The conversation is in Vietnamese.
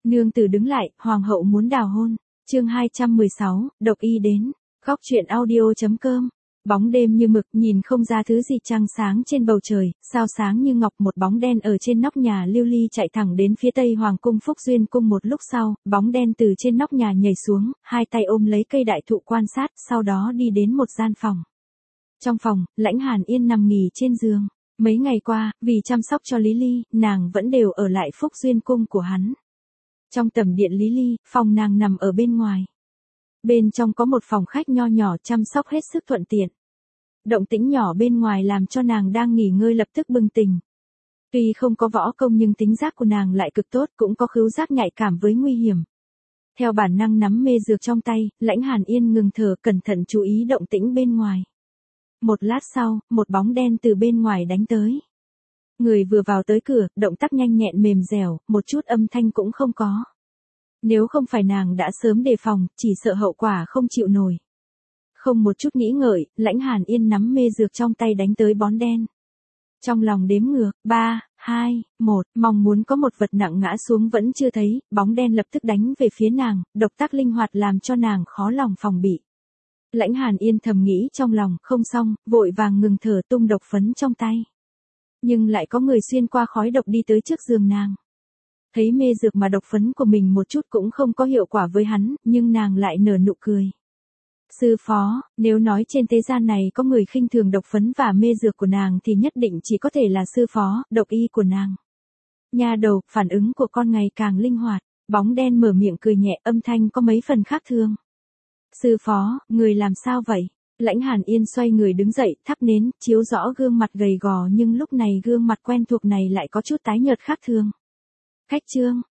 Nương tử đứng lại, hoàng hậu muốn đào hôn. Chương 216, độc y đến. Góc truyện audio.com. Bóng đêm như mực, nhìn không ra thứ gì trăng sáng trên bầu trời, sao sáng như ngọc, một bóng đen ở trên nóc nhà lưu ly chạy thẳng đến phía tây hoàng cung Phúc Duyên cung. Một lúc sau, bóng đen từ trên nóc nhà nhảy xuống, hai tay ôm lấy cây đại thụ quan sát, sau đó đi đến một gian phòng. Trong phòng, Lãnh Hàn Yên nằm nghỉ trên giường. Mấy ngày qua, vì chăm sóc cho Lý Ly, nàng vẫn đều ở lại Phúc Duyên cung của hắn. Trong tầm điện Lý Ly, phòng nàng nằm ở bên ngoài. Bên trong có một phòng khách nho nhỏ chăm sóc hết sức thuận tiện. Động tĩnh nhỏ bên ngoài làm cho nàng đang nghỉ ngơi lập tức bừng tỉnh. Tuy không có võ công nhưng tính giác của nàng lại cực tốt, cũng có khứu giác nhạy cảm với nguy hiểm. Theo bản năng nắm mê dược trong tay, Lãnh Hàn Yên ngừng thở, cẩn thận chú ý động tĩnh bên ngoài. Một lát sau, một bóng đen từ bên ngoài đánh tới. Người vừa vào tới cửa, động tác nhanh nhẹn mềm dẻo, một chút âm thanh cũng không có. Nếu không phải nàng đã sớm đề phòng, chỉ sợ hậu quả không chịu nổi. Không một chút nghĩ ngợi, Lãnh Hàn Yên nắm mê dược trong tay đánh tới bóng đen. Trong lòng đếm ngược, 3, 2, 1, mong muốn có một vật nặng ngã xuống vẫn chưa thấy, bóng đen lập tức đánh về phía nàng, độc tác linh hoạt làm cho nàng khó lòng phòng bị. Lãnh Hàn Yên thầm nghĩ trong lòng, không xong, vội vàng ngừng thở, tung độc phấn trong tay. Nhưng lại có người xuyên qua khói độc đi tới trước giường nàng. Thấy mê dược mà độc phấn của mình một chút cũng không có hiệu quả với hắn, nhưng nàng lại nở nụ cười. Sư phó, nếu nói trên thế gian này có người khinh thường độc phấn và mê dược của nàng thì nhất định chỉ có thể là sư phó, độc y của nàng. Nha đầu, phản ứng của con ngày càng linh hoạt, bóng đen mở miệng cười nhẹ, âm thanh có mấy phần khác thường. Sư phó, người làm sao vậy? Lãnh Hàn Yên xoay người đứng dậy, thắp nến, chiếu rõ gương mặt gầy gò nhưng lúc này gương mặt quen thuộc này lại có chút tái nhợt khác thường. Khách trương,